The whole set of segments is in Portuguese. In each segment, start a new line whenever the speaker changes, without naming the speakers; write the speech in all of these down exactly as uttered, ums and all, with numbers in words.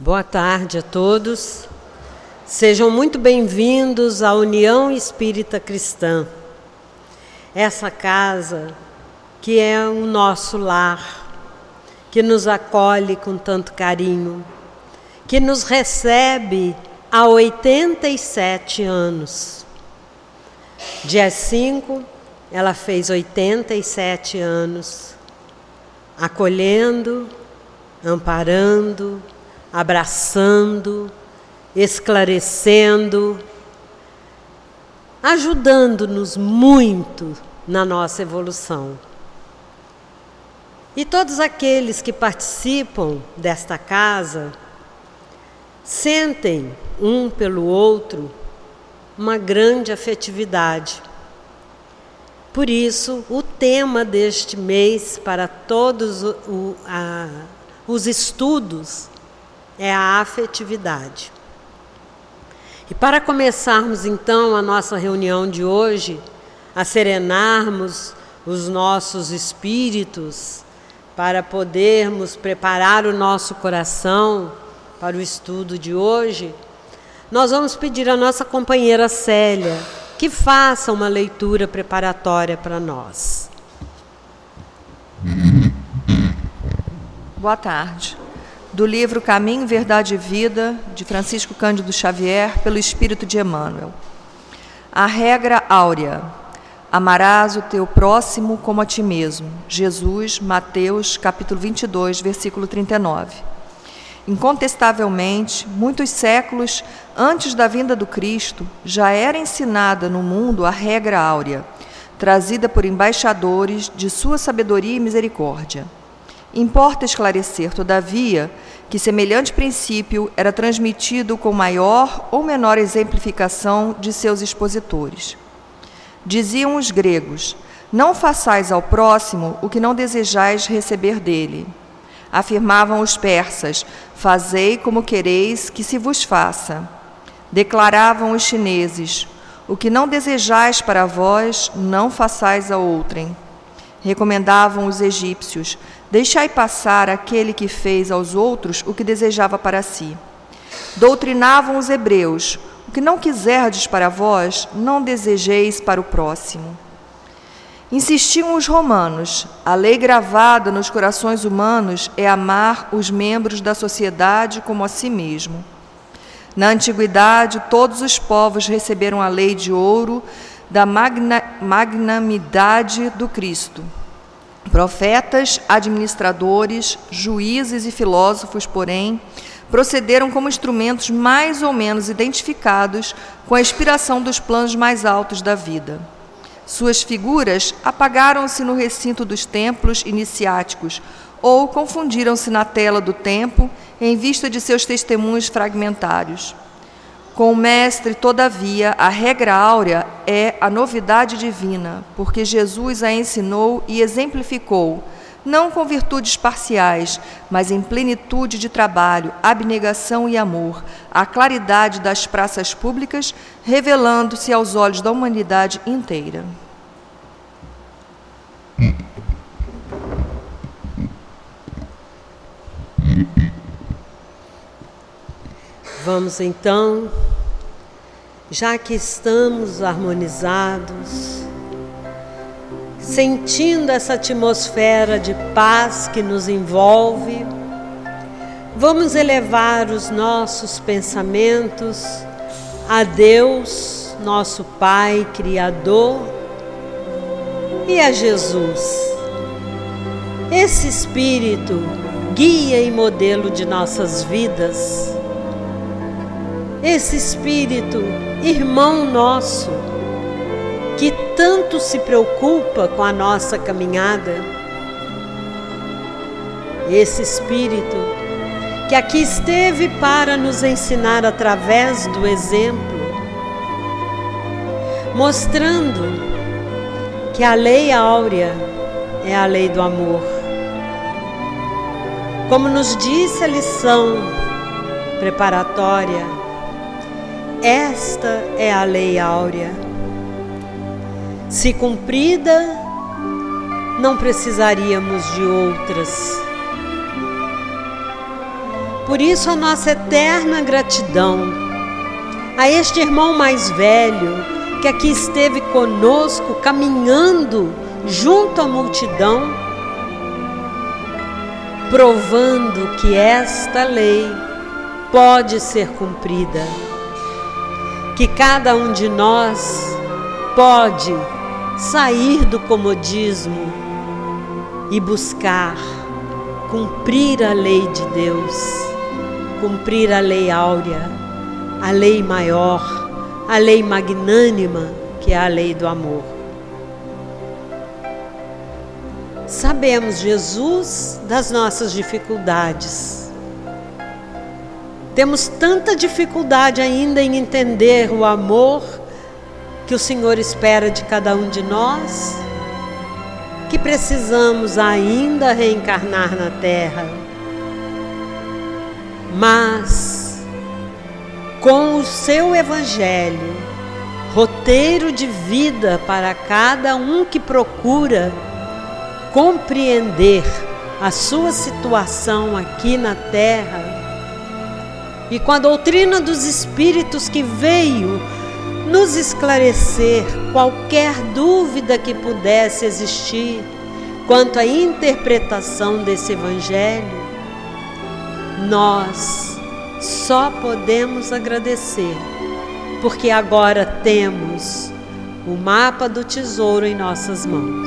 Boa tarde a todos. Sejam muito bem-vindos à União Espírita Cristã. Essa casa que é o nosso lar, que nos acolhe com tanto carinho, que nos recebe há oitenta e sete anos. Dia cinco, ela fez oitenta e sete anos, acolhendo, amparando, abraçando, esclarecendo, ajudando-nos muito na nossa evolução. E todos aqueles que participam desta casa sentem um pelo outro uma grande afetividade. Por isso, o tema deste mês para todos o, a, os estudos é a afetividade. E para começarmos então a nossa reunião de hoje, a serenarmos os nossos espíritos, para podermos preparar o nosso coração para o estudo de hoje, nós vamos pedir à nossa companheira Célia que faça uma leitura preparatória para nós.
Boa tarde. Do livro Caminho, Verdade e Vida, de Francisco Cândido Xavier, pelo Espírito de Emmanuel. A regra áurea: amarás o teu próximo como a ti mesmo. Jesus, Mateus, capítulo vinte e dois, versículo trinta e nove. Incontestavelmente, muitos séculos antes da vinda do Cristo, já era ensinada no mundo a regra áurea, trazida por embaixadores de sua sabedoria e misericórdia. Importa esclarecer, todavia, que semelhante princípio era transmitido com maior ou menor exemplificação de seus expositores. Diziam os gregos: não façais ao próximo o que não desejais receber dele. Afirmavam os persas: fazei como quereis que se vos faça. Declaravam os chineses: o que não desejais para vós, não façais a outrem. Recomendavam os egípcios: deixai passar aquele que fez aos outros o que desejava para si. Doutrinavam os hebreus: o que não quiserdes para vós, não desejeis para o próximo. Insistiam os romanos: a lei gravada nos corações humanos é amar os membros da sociedade como a si mesmo. Na antiguidade, todos os povos receberam a lei de ouro da magna, magnanimidade do Cristo. Profetas, administradores, juízes e filósofos, porém, procederam como instrumentos mais ou menos identificados com a inspiração dos planos mais altos da vida. Suas figuras apagaram-se no recinto dos templos iniciáticos ou confundiram-se na tela do tempo em vista de seus testemunhos fragmentários. Com o Mestre, todavia, a regra áurea é a novidade divina, porque Jesus a ensinou e exemplificou, não com virtudes parciais, mas em plenitude de trabalho, abnegação e amor, a claridade das praças públicas, revelando-se aos olhos da humanidade inteira.
Vamos então, já que estamos harmonizados, sentindo essa atmosfera de paz que nos envolve, vamos elevar os nossos pensamentos a Deus, nosso Pai Criador, e a Jesus, esse Espírito guia e modelo de nossas vidas, esse Espírito, irmão nosso, que tanto se preocupa com a nossa caminhada, esse Espírito que aqui esteve para nos ensinar através do exemplo, mostrando que a lei áurea é a lei do amor. Como nos disse a lição preparatória, esta é a lei áurea. Se cumprida, não precisaríamos de outras. Por isso, a nossa eterna gratidão a este irmão mais velho que aqui esteve conosco, caminhando junto à multidão, provando que esta lei pode ser cumprida, que cada um de nós pode sair do comodismo e buscar cumprir a lei de Deus, cumprir a lei áurea, a lei maior, a lei magnânima, que é a lei do amor. Sabemos, Jesus, das nossas dificuldades. Temos tanta dificuldade ainda em entender o amor que o Senhor espera de cada um de nós, que precisamos ainda reencarnar na Terra. Mas, com o seu Evangelho, roteiro de vida para cada um que procura compreender a sua situação aqui na Terra, e com a doutrina dos Espíritos que veio nos esclarecer qualquer dúvida que pudesse existir quanto à interpretação desse Evangelho, nós só podemos agradecer, porque agora temos o mapa do tesouro em nossas mãos.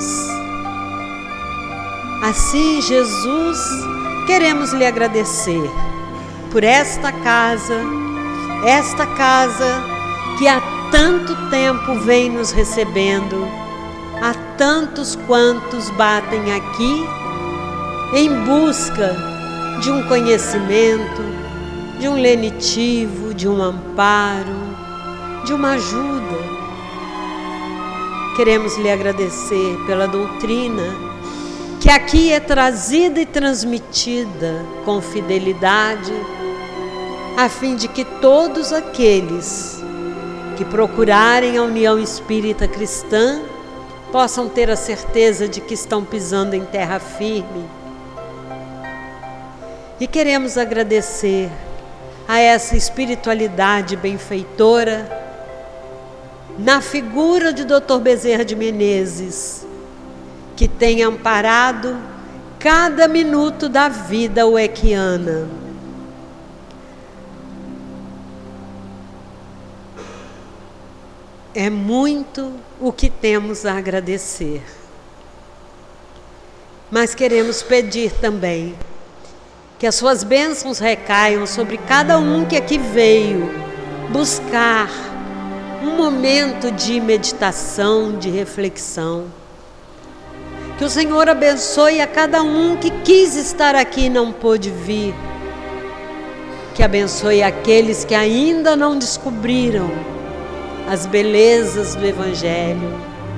Assim, Jesus, queremos lhe agradecer por esta casa, esta casa que há tanto tempo vem nos recebendo, há tantos quantos batem aqui em busca de um conhecimento, de um lenitivo, de um amparo, de uma ajuda. Queremos lhe agradecer pela doutrina que aqui é trazida e transmitida com fidelidade, a fim de que todos aqueles que procurarem a união espírita cristã possam ter a certeza de que estão pisando em terra firme. E queremos agradecer a essa espiritualidade benfeitora na figura de doutor Bezerra de Menezes, que tem amparado cada minuto da vida uequiana. É muito o que temos a agradecer. Mas queremos pedir também que as suas bênçãos recaiam sobre cada um que aqui veio buscar um momento de meditação, de reflexão. Que o Senhor abençoe a cada um que quis estar aqui e não pôde vir. Que abençoe aqueles que ainda não descobriram as belezas do Evangelho.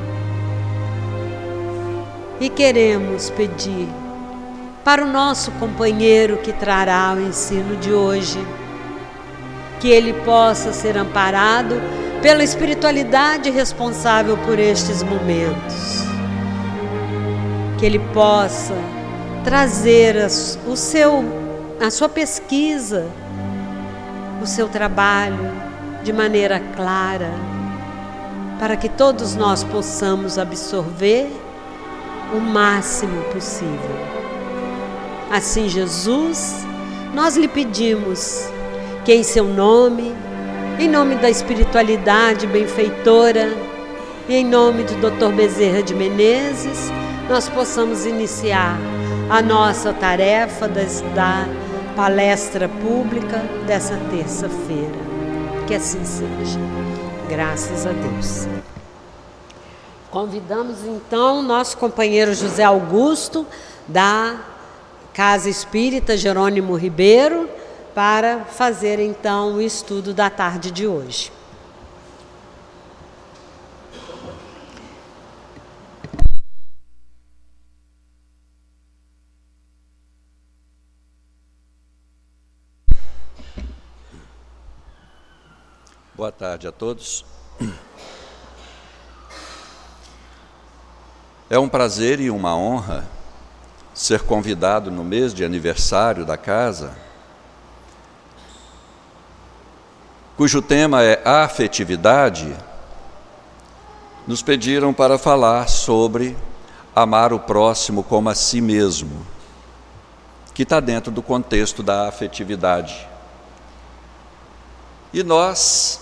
E queremos pedir para o nosso companheiro que trará o ensino de hoje, que ele possa ser amparado pela espiritualidade responsável por estes momentos. Que ele possa trazer as, o seu, a sua pesquisa, o seu trabalho de maneira clara, para que todos nós possamos absorver o máximo possível. Assim, Jesus, nós lhe pedimos que em seu nome, em nome da espiritualidade benfeitora e em nome do doutor Bezerra de Menezes, nós possamos iniciar a nossa tarefa das, da palestra pública dessa terça-feira. Que assim seja. Graças a Deus. Convidamos então nosso companheiro José Augusto, da Casa Espírita Jerônimo Ribeiro, para fazer então o estudo da tarde de hoje.
Boa tarde a todos. É um prazer e uma honra ser convidado no mês de aniversário da casa cujo tema é a afetividade, nos pediram para falar sobre amar o próximo como a si mesmo, que está dentro do contexto da afetividade. E nós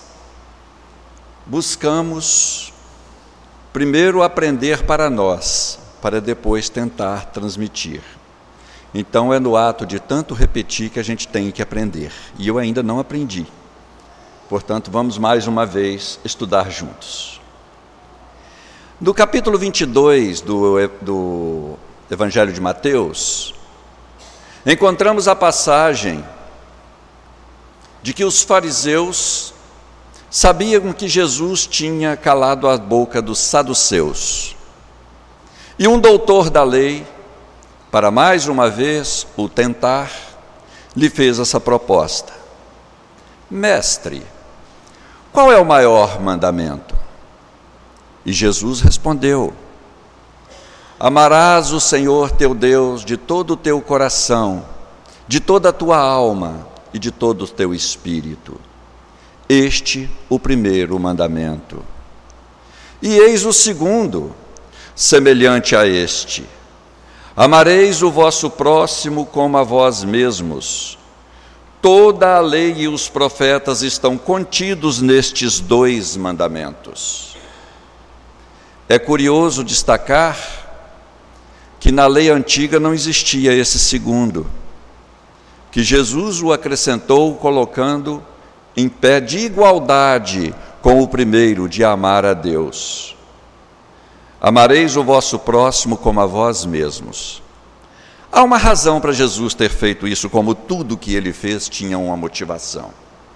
buscamos primeiro aprender para nós, para depois tentar transmitir. Então é no ato de tanto repetir que a gente tem que aprender. E eu ainda não aprendi. Portanto, vamos mais uma vez estudar juntos. No capítulo vinte e dois do, do Evangelho de Mateus, encontramos a passagem de que os fariseus sabiam que Jesus tinha calado a boca dos saduceus. E um doutor da lei, para mais uma vez o tentar, lhe fez essa proposta: Mestre, qual é o maior mandamento? E Jesus respondeu: Amarás o Senhor teu Deus de todo o teu coração, de toda a tua alma e de todo o teu espírito. Este o primeiro mandamento. E eis o segundo, semelhante a este: Amareis o vosso próximo como a vós mesmos. Toda a lei e os profetas estão contidos nestes dois mandamentos. É curioso destacar que na lei antiga não existia esse segundo, que Jesus o acrescentou colocando em pé de igualdade com o primeiro, de amar a Deus. Amareis o vosso próximo como a vós mesmos. Há uma razão para Jesus ter feito isso, como tudo que ele fez tinha uma motivação.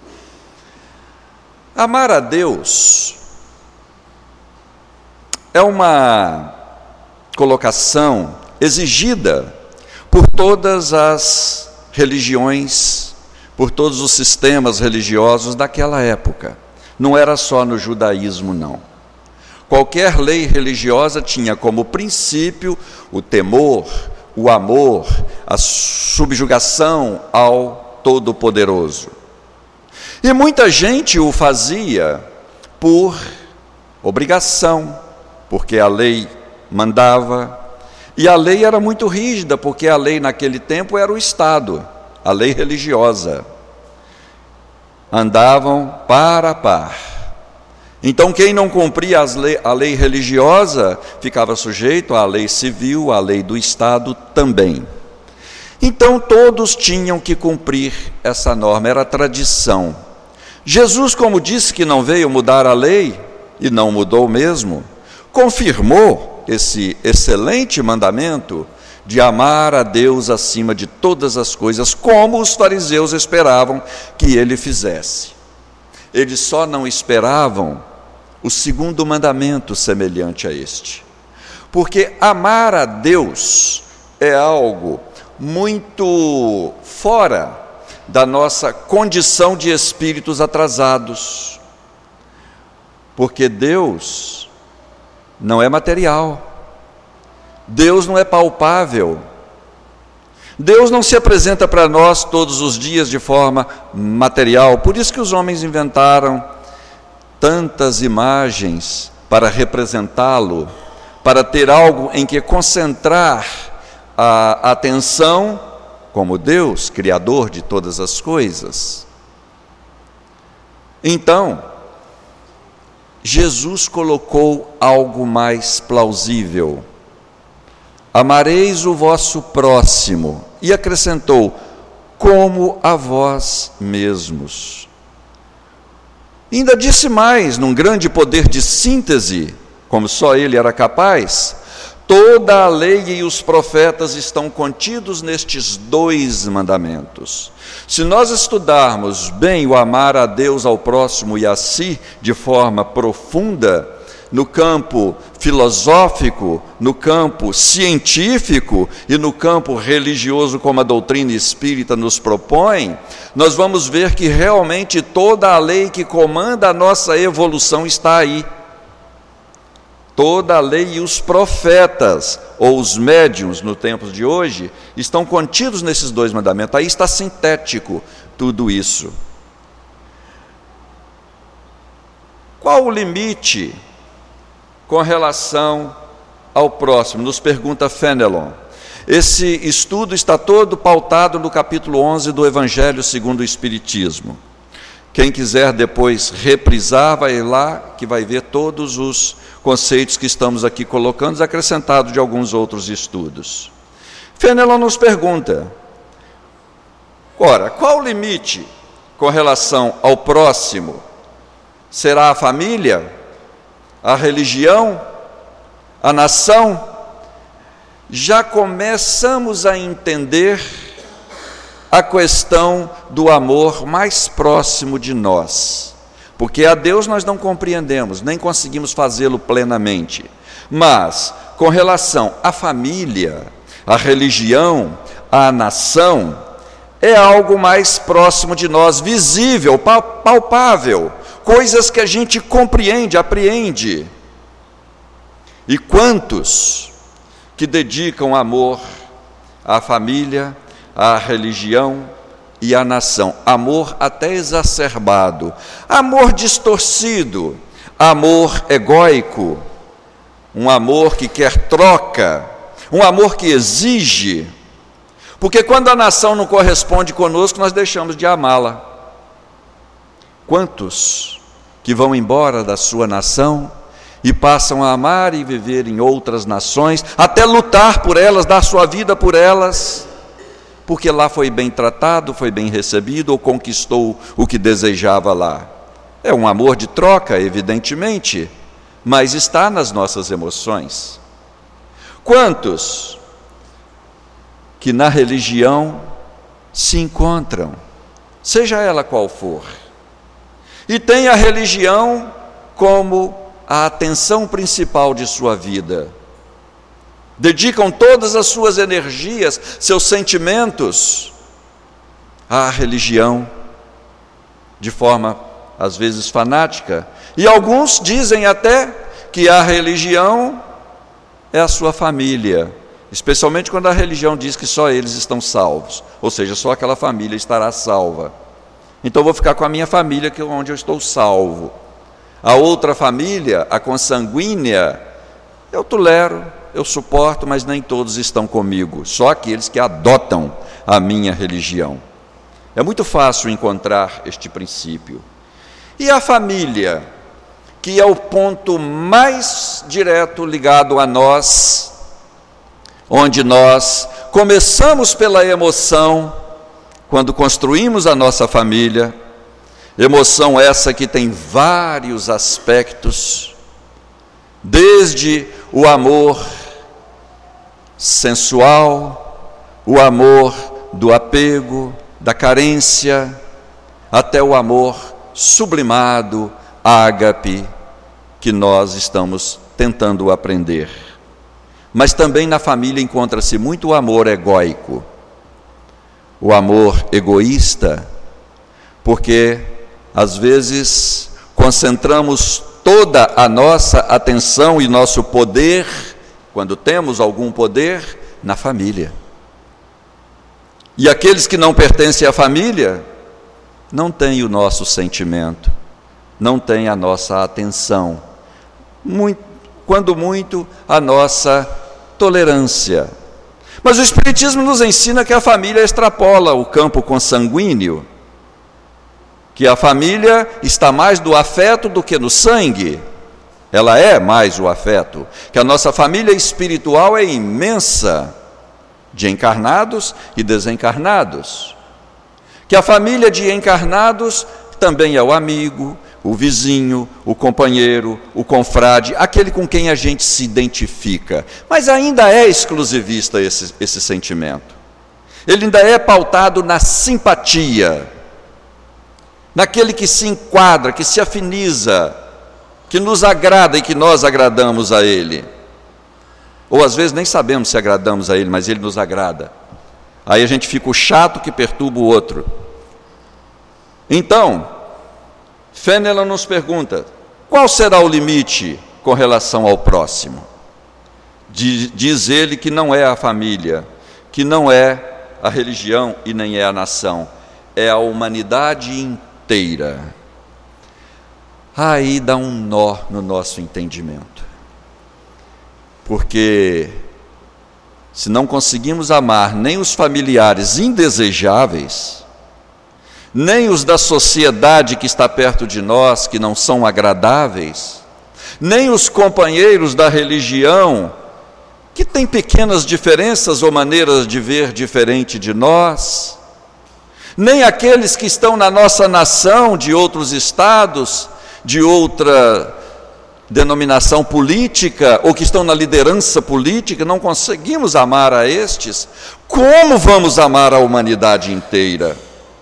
Amar a Deus é uma colocação exigida por todas as religiões, por todos os sistemas religiosos daquela época. Não era só no judaísmo, não. Qualquer lei religiosa tinha como princípio o temor, o amor, a subjugação ao Todo-Poderoso. E muita gente o fazia por obrigação, porque a lei mandava, e a lei era muito rígida, porque a lei naquele tempo era o Estado, a lei religiosa. Andavam par a par. Então quem não cumpria as lei, a lei religiosa ficava sujeito à lei civil, à lei do Estado também. Então todos tinham que cumprir essa norma, era tradição. Jesus, como disse que não veio mudar a lei, e não mudou mesmo, confirmou esse excelente mandamento de amar a Deus acima de todas as coisas, como os fariseus esperavam que ele fizesse. Eles só não esperavam o segundo mandamento semelhante a este, porque amar a Deus é algo muito fora da nossa condição de espíritos atrasados, porque Deus não é material, Deus não é palpável, Deus não se apresenta para nós todos os dias de forma material. Por isso que os homens inventaram tantas imagens para representá-lo, para ter algo em que concentrar a atenção, como Deus, Criador de todas as coisas. Então, Jesus colocou algo mais plausível: amareis o vosso próximo, e acrescentou, como a vós mesmos. Ainda disse mais, num grande poder de síntese, como só ele era capaz: toda a lei e os profetas estão contidos nestes dois mandamentos. Se nós estudarmos bem o amar a Deus, ao próximo e a si de forma profunda, no campo filosófico, no campo científico e no campo religioso, como a doutrina espírita nos propõe, nós vamos ver que realmente toda a lei que comanda a nossa evolução está aí. Toda a lei e os profetas, ou os médiuns no tempo de hoje, estão contidos nesses dois mandamentos. Aí está sintético tudo isso. Qual o limite com relação ao próximo? Nos pergunta Fenelon. Esse estudo está todo pautado no capítulo onze do Evangelho segundo o Espiritismo. Quem quiser depois reprisar, vai lá que vai ver todos os conceitos que estamos aqui colocando, acrescentados de alguns outros estudos. Fenelon nos pergunta, ora, qual o limite com relação ao próximo? Será a família? A religião? A nação? Já começamos a entender a questão do amor mais próximo de nós, porque a Deus nós não compreendemos, nem conseguimos fazê-lo plenamente, mas com relação à família, à religião, à nação, é algo mais próximo de nós, visível, palpável, coisas que a gente compreende, apreende. E quantos que dedicam amor à família, à religião e à nação, amor até exacerbado, amor distorcido, amor egóico, um amor que quer troca, um amor que exige, porque quando a nação não corresponde conosco, nós deixamos de amá-la. Quantos que vão embora da sua nação e passam a amar e viver em outras nações, até lutar por elas, dar sua vida por elas, porque lá foi bem tratado, foi bem recebido ou conquistou o que desejava lá. É um amor de troca, evidentemente, mas está nas nossas emoções. Quantos que na religião se encontram, seja ela qual for, e tem a religião como a atenção principal de sua vida, dedicam todas as suas energias, seus sentimentos à religião, de forma às vezes fanática, e alguns dizem até que a religião é a sua família, especialmente quando a religião diz que só eles estão salvos, ou seja, só aquela família estará salva. Então eu vou ficar com a minha família, que é onde eu estou salvo. A outra família, a consanguínea, eu tolero, eu suporto, mas nem todos estão comigo, só aqueles que adotam a minha religião. É muito fácil encontrar este princípio. E a família, que é o ponto mais direto ligado a nós, onde nós começamos pela emoção, quando construímos a nossa família, emoção essa que tem vários aspectos, desde o amor sensual, o amor do apego, da carência, até o amor sublimado, ágape, que nós estamos tentando aprender. Mas também na família encontra-se muito o amor egóico, o amor egoísta, porque às vezes concentramos toda a nossa atenção e nosso poder, quando temos algum poder, na família. E aqueles que não pertencem à família, não têm o nosso sentimento, não têm a nossa atenção, muito, quando muito a nossa tolerância. Mas o Espiritismo nos ensina que a família extrapola o campo consanguíneo, que a família está mais do afeto do que no sangue, ela é mais o afeto, que a nossa família espiritual é imensa, de encarnados e desencarnados, que a família de encarnados também é o amigo, o vizinho, o companheiro, o confrade, aquele com quem a gente se identifica, mas ainda é exclusivista esse, esse sentimento, ele ainda é pautado na simpatia, naquele que se enquadra, que se afiniza, que nos agrada e que nós agradamos a ele, ou às vezes nem sabemos se agradamos a ele, mas ele nos agrada, aí a gente fica o chato que perturba o outro. Então, Fenelon nos pergunta, qual será o limite com relação ao próximo? Diz ele que não é a família, que não é a religião e nem é a nação, é a humanidade inteira. aí dá um nó no nosso entendimento. Porque se não conseguimos amar nem os familiares indesejáveis, nem os da sociedade que está perto de nós, que não são agradáveis, nem os companheiros da religião, que têm pequenas diferenças ou maneiras de ver diferente de nós, nem aqueles que estão na nossa nação, de outros estados, de outra denominação política, ou que estão na liderança política, não conseguimos amar a estes, como vamos amar a humanidade inteira?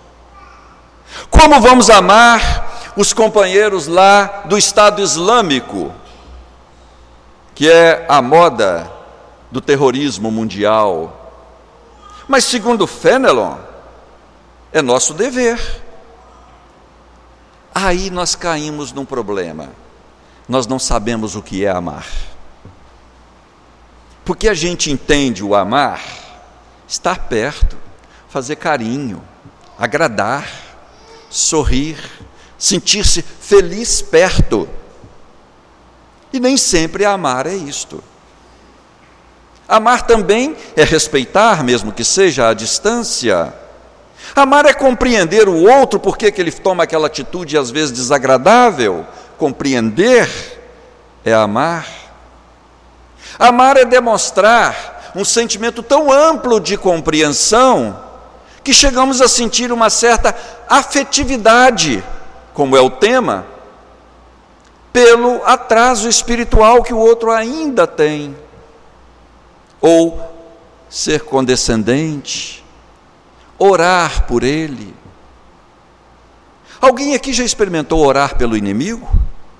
Como vamos amar os companheiros lá do Estado Islâmico, que é a moda do terrorismo mundial? Mas segundo Fenelon, é nosso dever. Aí nós caímos num problema. Nós não sabemos o que é amar. Porque a gente entende o amar, estar perto, fazer carinho, agradar, sorrir, sentir-se feliz perto. E nem sempre amar é isto. Amar também é respeitar, mesmo que seja à distância. Amar é compreender o outro, porque que ele toma aquela atitude às vezes desagradável. Compreender é amar. Amar é demonstrar um sentimento tão amplo de compreensão que chegamos a sentir uma certa afetividade, como é o tema, pelo atraso espiritual que o outro ainda tem. Ou ser condescendente, orar por ele. Alguém aqui já experimentou orar pelo inimigo?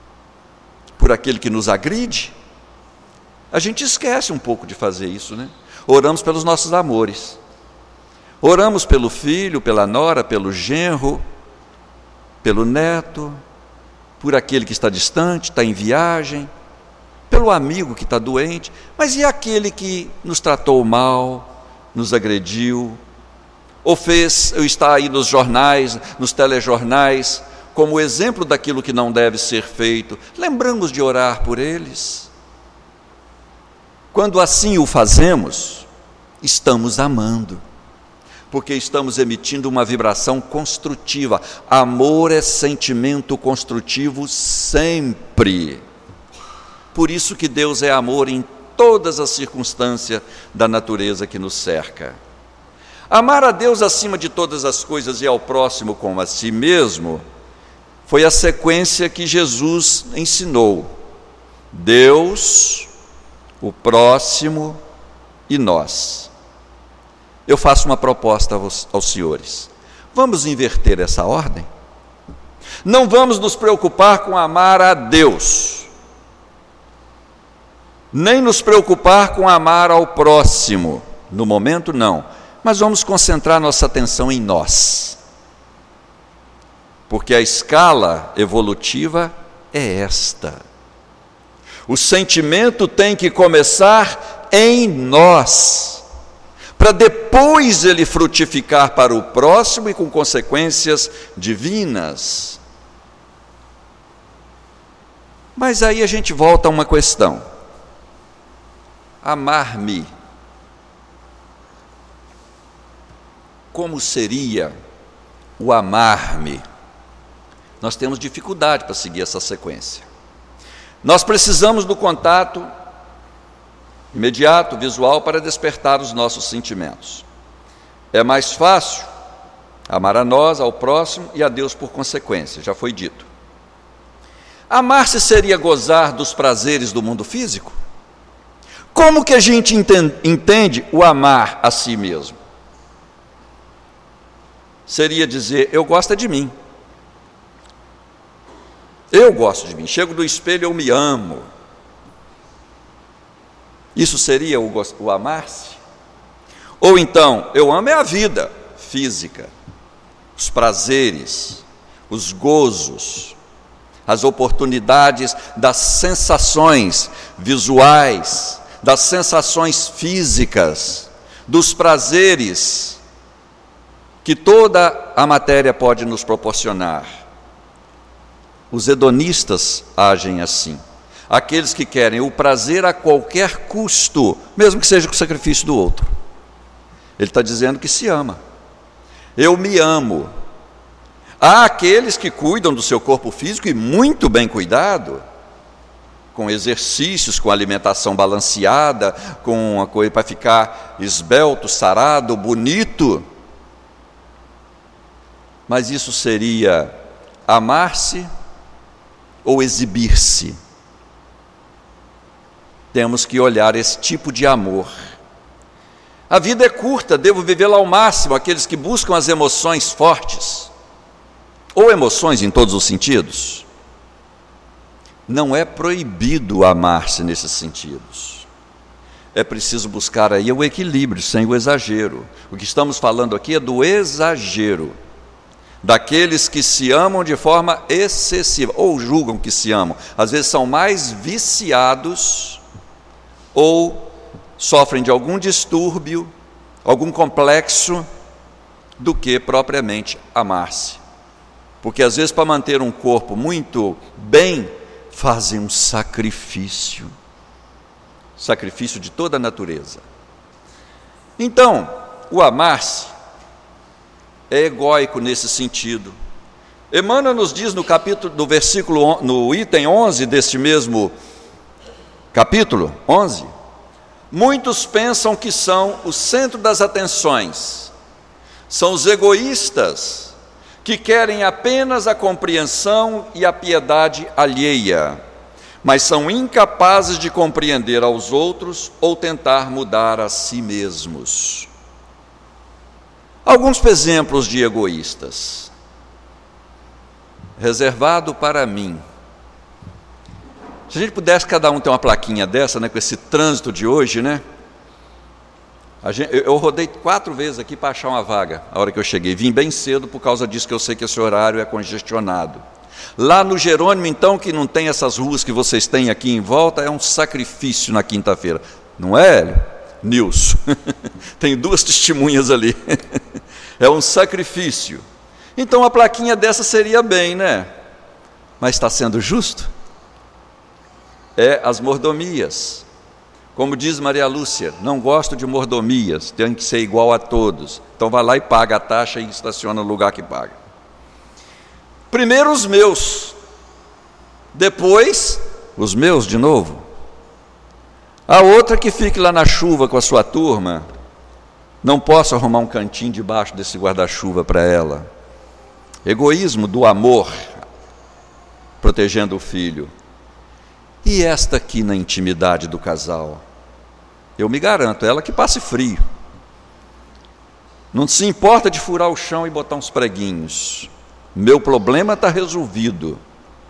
Por aquele que nos agride? A gente esquece um pouco de fazer isso, né? Oramos pelos nossos amores. Oramos pelo filho, pela nora, pelo genro, pelo neto, por aquele que está distante, está em viagem, pelo amigo que está doente. Mas e aquele que nos tratou mal, nos agrediu, ou fez eu estar aí nos jornais, nos telejornais, como exemplo daquilo que não deve ser feito? Lembramos de orar por eles? Quando assim o fazemos, estamos amando, porque estamos emitindo uma vibração construtiva. Amor é sentimento construtivo sempre. Por isso que Deus é amor em todas as circunstâncias da natureza que nos cerca. Amar a Deus acima de todas as coisas e ao próximo como a si mesmo foi a sequência que Jesus ensinou. Deus, o próximo e nós. Eu faço uma proposta aos, aos senhores. Vamos inverter essa ordem? Não vamos nos preocupar com amar a Deus, nem nos preocupar com amar ao próximo. No momento, não. Mas vamos concentrar nossa atenção em nós. Porque a escala evolutiva é esta. O sentimento tem que começar em nós, para depois ele frutificar para o próximo e com consequências divinas. Mas aí a gente volta a uma questão. Amar-me. Como seria o amar-me? Nós temos dificuldade para seguir essa sequência. Nós precisamos do contato imediato, visual, para despertar os nossos sentimentos. É mais fácil amar a nós, ao próximo e a Deus por consequência, já foi dito. Amar-se seria gozar dos prazeres do mundo físico? Como que a gente entende o amar a si mesmo? Seria dizer, eu gosto de mim. Eu gosto de mim. Chego do espelho, eu me amo. Isso seria o, o amar-se? Ou então, eu amo é a vida física, os prazeres, os gozos, as oportunidades das sensações visuais, das sensações físicas, dos prazeres que toda a matéria pode nos proporcionar. Os hedonistas agem assim. Aqueles que querem o prazer a qualquer custo, mesmo que seja com o sacrifício do outro. Ele está dizendo que se ama. Eu me amo. Há aqueles que cuidam do seu corpo físico, e muito bem cuidado, com exercícios, com alimentação balanceada, com uma coisa para ficar esbelto, sarado, bonito. Mas isso seria amar-se ou exibir-se? Temos que olhar esse tipo de amor. A vida é curta, devo vivê-la ao máximo. Aqueles que buscam as emoções fortes, ou emoções em todos os sentidos. Não é proibido amar-se nesses sentidos. É preciso buscar aí o equilíbrio, sem o exagero. O que estamos falando aqui é do exagero. Daqueles que se amam de forma excessiva, ou julgam que se amam. Às vezes são mais viciados, ou sofrem de algum distúrbio, algum complexo, do que propriamente amar-se. Porque às vezes, para manter um corpo muito bem, fazem um sacrifício. Sacrifício de toda a natureza. Então, o amar-se é egóico nesse sentido. Emmanuel nos diz no capítulo, no versículo, no item onze deste mesmo capítulo onze, muitos pensam que são o centro das atenções, são os egoístas, que querem apenas a compreensão e a piedade alheia, mas são incapazes de compreender aos outros ou tentar mudar a si mesmos. Alguns exemplos de egoístas. Reservado para mim. Se a gente pudesse cada um ter uma plaquinha dessa, né, com esse trânsito de hoje, né? A gente, eu rodei quatro vezes aqui para achar uma vaga, a hora que eu cheguei. Vim bem cedo por causa disso, que eu sei que esse horário é congestionado. Lá no Jerônimo, então, que não tem essas ruas que vocês têm aqui em volta, é um sacrifício na quinta-feira. Não é, Nilson? Tem duas testemunhas ali. É um sacrifício. Então, a plaquinha dessa seria bem, né? Mas está sendo justo? É as mordomias. Como diz Maria Lúcia, não gosto de mordomias, tem que ser igual a todos. Então vai lá e paga a taxa e estaciona no lugar que paga. Primeiro os meus, depois os meus de novo. A outra que fique lá na chuva com a sua turma, não posso arrumar um cantinho debaixo desse guarda-chuva para ela. Egoísmo do amor, protegendo o filho. E esta aqui na intimidade do casal? Eu me garanto, ela que passe frio. Não se importa de furar o chão e botar uns preguinhos. Meu problema está resolvido.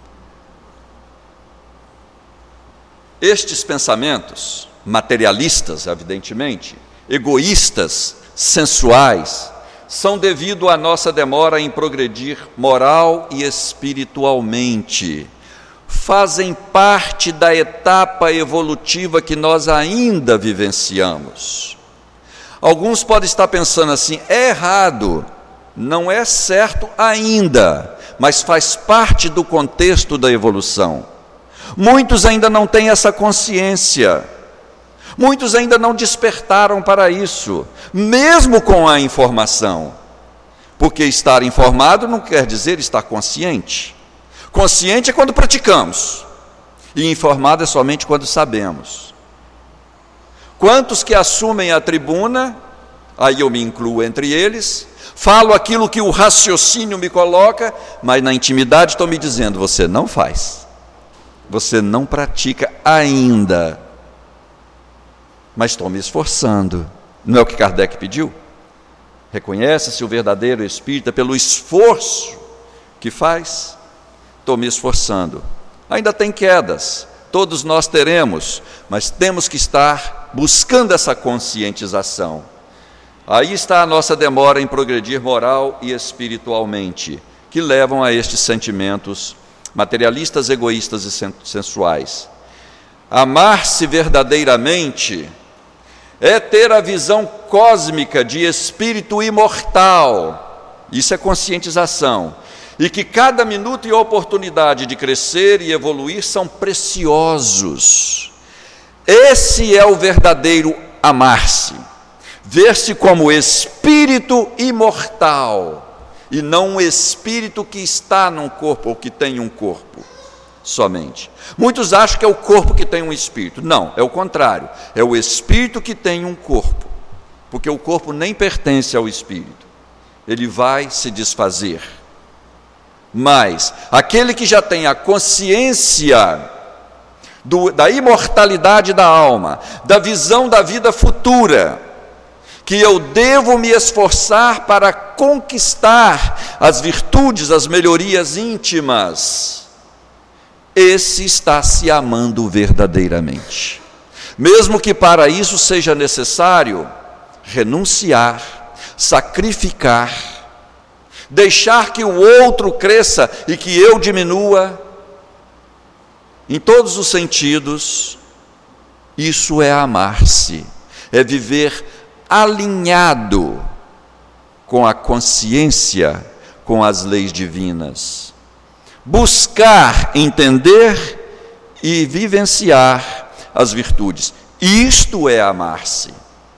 Estes pensamentos, materialistas, evidentemente, egoístas, sensuais, são devido à nossa demora em progredir moral e espiritualmente. Fazem parte da etapa evolutiva que nós ainda vivenciamos. Alguns podem estar pensando assim, é errado, não é certo ainda, mas faz parte do contexto da evolução. Muitos ainda não têm essa consciência, muitos ainda não despertaram para isso, mesmo com a informação, porque estar informado não quer dizer estar consciente. Consciente é quando praticamos, e informado é somente quando sabemos. Quantos que assumem a tribuna, aí eu me incluo entre eles, falo aquilo que o raciocínio me coloca, mas na intimidade estou me dizendo, você não faz, você não pratica ainda, mas estou me esforçando. Não é o que Kardec pediu? Reconhece-se o verdadeiro espírita pelo esforço que faz. Estou me esforçando. Ainda tem quedas, todos nós teremos, mas temos que estar buscando essa conscientização. Aí está a nossa demora em progredir moral e espiritualmente, que levam a estes sentimentos materialistas, egoístas e sensuais. Amar-se verdadeiramente é ter a visão cósmica de espírito imortal. Isso é conscientização. e que cada minuto e oportunidade de crescer e evoluir são preciosos. Esse é o verdadeiro amar-se, ver-se como espírito imortal, e não um espírito que está num corpo ou que tem um corpo somente. Muitos acham que é o corpo que tem um espírito. Não, é o contrário, é o espírito que tem um corpo, porque o corpo nem pertence ao espírito, ele vai se desfazer. Mas aquele que já tem a consciência do, da imortalidade da alma, da visão da vida futura, que eu devo me esforçar para conquistar as virtudes, as melhorias íntimas, esse está se amando verdadeiramente. Mesmo que para isso seja necessário renunciar, sacrificar, deixar que o outro cresça e que eu diminua, em todos os sentidos, isso é amar-se, é viver alinhado com a consciência, com as leis divinas. Buscar entender e vivenciar as virtudes. Isto é amar-se.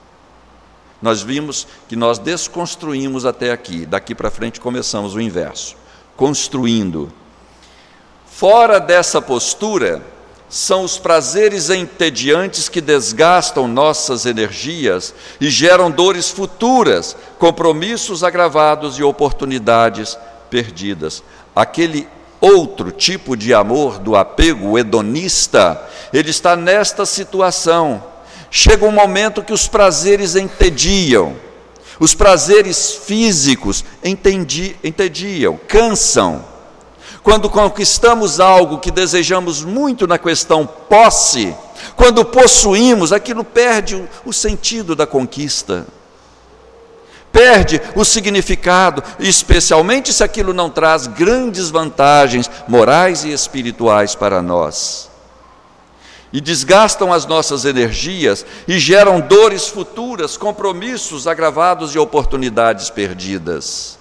Nós vimos que nós desconstruímos até aqui, daqui para frente começamos o inverso, construindo. Fora dessa postura, são os prazeres entediantes que desgastam nossas energias e geram dores futuras, compromissos agravados e oportunidades perdidas. Aquele outro tipo de amor do apego, o hedonista, ele está nesta situação. Chega um momento que os prazeres entediam, os prazeres físicos entendi, entediam, cansam. Quando conquistamos algo que desejamos muito na questão posse, quando possuímos, aquilo perde o, o sentido da conquista, perde o significado, especialmente se aquilo não traz grandes vantagens morais e espirituais para nós. E desgastam as nossas energias e geram dores futuras, compromissos agravados e oportunidades perdidas.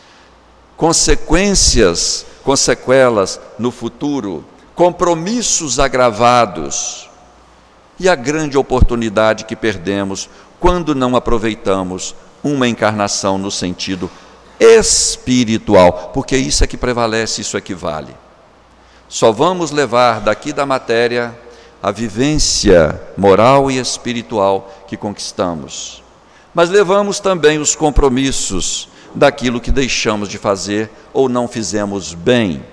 Consequências, com sequelas no futuro, compromissos agravados e a grande oportunidade que perdemos quando não aproveitamos uma encarnação no sentido espiritual, porque isso é que prevalece, isso é que vale. Só vamos levar daqui da matéria a vivência moral e espiritual que conquistamos, mas levamos também os compromissos daquilo que deixamos de fazer ou não fizemos bem.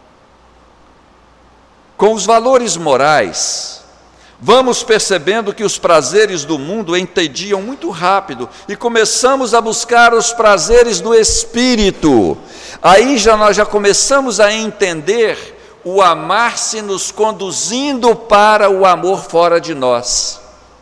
Com os valores morais, vamos percebendo que os prazeres do mundo entediam muito rápido e começamos a buscar os prazeres do espírito. Aí já nós já começamos a entender o amar-se nos conduzindo para o amor fora de nós.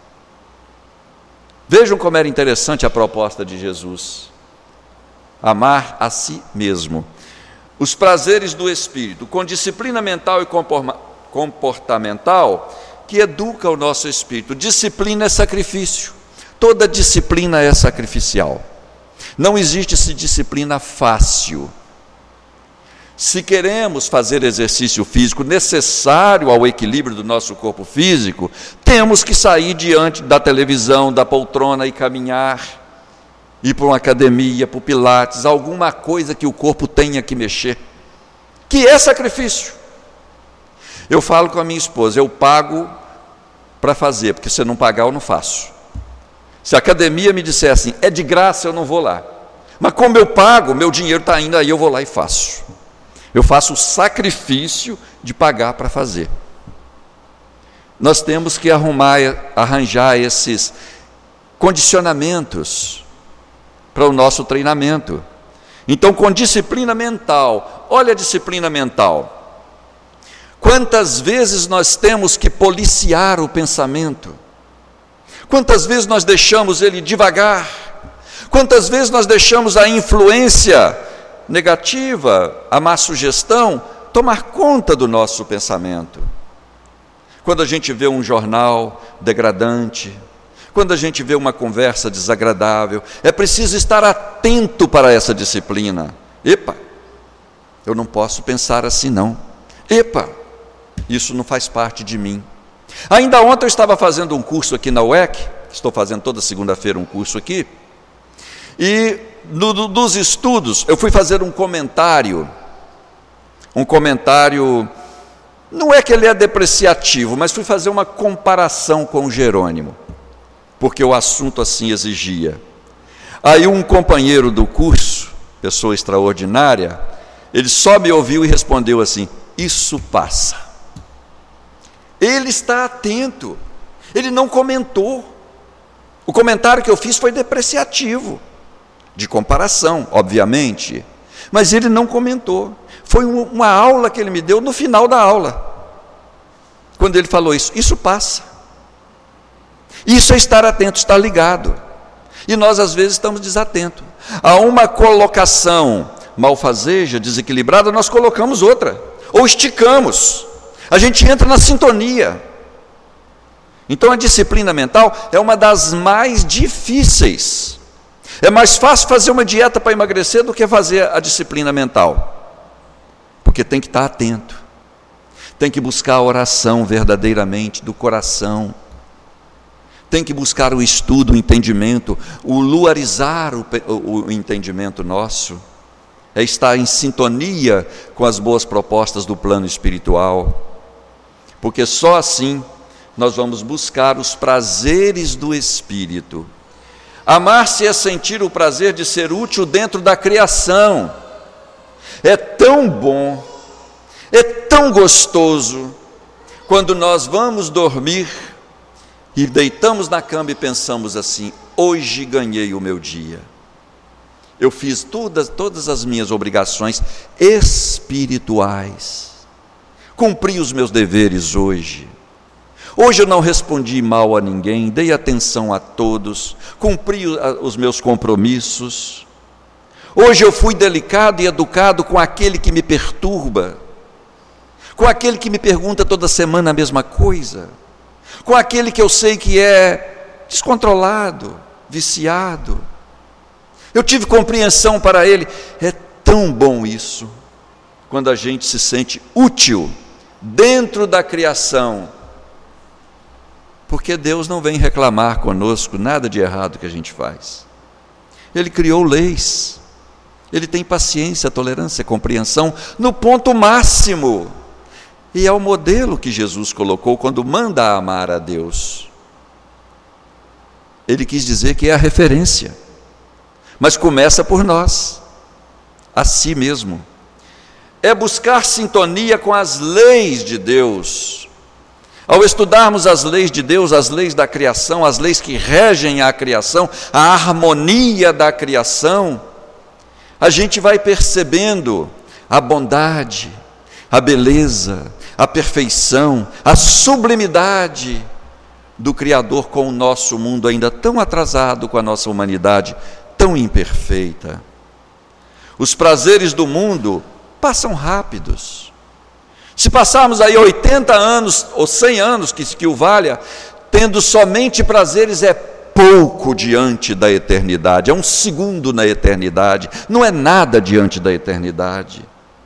Vejam como era interessante a proposta de Jesus. Amar a si mesmo. Os prazeres do espírito, com disciplina mental e comportamental, que educa o nosso espírito. Disciplina é sacrifício. Toda disciplina é sacrificial. Não existe essa disciplina fácil. Se queremos fazer exercício físico necessário ao equilíbrio do nosso corpo físico, temos que sair diante da televisão, da poltrona e caminhar, ir para uma academia, para o pilates, alguma coisa que o corpo tenha que mexer, que é sacrifício. Eu falo com a minha esposa, eu pago para fazer, porque se eu não pagar eu não faço. Se a academia me disser assim, é de graça, eu não vou lá. Mas como eu pago, meu dinheiro está indo, aí eu vou lá e faço. Eu faço o sacrifício de pagar para fazer. Nós temos que arrumar, arranjar esses condicionamentos para o nosso treinamento. Então, com disciplina mental, olha a disciplina mental. Quantas vezes nós temos que policiar o pensamento? Quantas vezes nós deixamos ele devagar? Quantas vezes nós deixamos a influência negativa, a má sugestão, tomar conta do nosso pensamento? Quando a gente vê um jornal degradante, quando a gente vê uma conversa desagradável, é preciso estar atento para essa disciplina. Epa, eu não posso pensar assim não. Epa, isso não faz parte de mim. Ainda ontem eu estava fazendo um curso aqui na U E C, estou fazendo toda segunda-feira um curso aqui, e no, no, dos estudos eu fui fazer um comentário, um comentário, não é que ele é depreciativo, mas fui fazer uma comparação com o Jerônimo, porque o assunto assim exigia. Aí um companheiro do curso, pessoa extraordinária, ele só me ouviu e respondeu assim: isso passa. Ele está atento, ele não comentou. O comentário que eu fiz foi depreciativo, de comparação, obviamente, mas ele não comentou. Foi uma aula que ele me deu no final da aula, quando ele falou isso. Isso passa. Isso é estar atento, estar ligado. E nós às vezes estamos desatentos. A uma colocação malfazeja, desequilibrada, nós colocamos outra, ou esticamos. A gente entra na sintonia. Então a disciplina mental é uma das mais difíceis. É mais fácil fazer uma dieta para emagrecer do que fazer a disciplina mental. Porque tem que estar atento. Tem que buscar a oração verdadeiramente do coração. Tem que buscar o estudo, o entendimento, o luarizar o, o, o entendimento nosso. É estar em sintonia com as boas propostas do plano espiritual. Porque só assim nós vamos buscar os prazeres do Espírito. Amar-se é sentir o prazer de ser útil dentro da criação. É tão bom, é tão gostoso, quando nós vamos dormir e deitamos na cama e pensamos assim: hoje ganhei o meu dia. Eu fiz todas, todas as minhas obrigações espirituais. Cumpri os meus deveres hoje. Hoje eu não respondi mal a ninguém, dei atenção a todos, cumpri os meus compromissos. Hoje eu fui delicado e educado com aquele que me perturba, com aquele que me pergunta toda semana a mesma coisa, com aquele que eu sei que é descontrolado, viciado. Eu tive compreensão para ele. É tão bom isso, quando a gente se sente útil dentro da criação, porque Deus não vem reclamar conosco nada de errado que a gente faz. Ele criou leis, Ele tem paciência, tolerância, compreensão no ponto máximo, e é o modelo que Jesus colocou quando manda amar a Deus. Ele quis dizer que é a referência, mas começa por nós, a si mesmo. É buscar sintonia com as leis de Deus. Ao estudarmos as leis de Deus, as leis da criação, as leis que regem a criação, a harmonia da criação, a gente vai percebendo a bondade, a beleza, a perfeição, a sublimidade do Criador com o nosso mundo ainda tão atrasado, com a nossa humanidade tão imperfeita. Os prazeres do mundo passam rápidos. Se passarmos aí oitenta anos ou cem anos, que, que o valha, tendo somente prazeres, é pouco diante da eternidade, é um segundo na eternidade, não é nada diante da eternidade.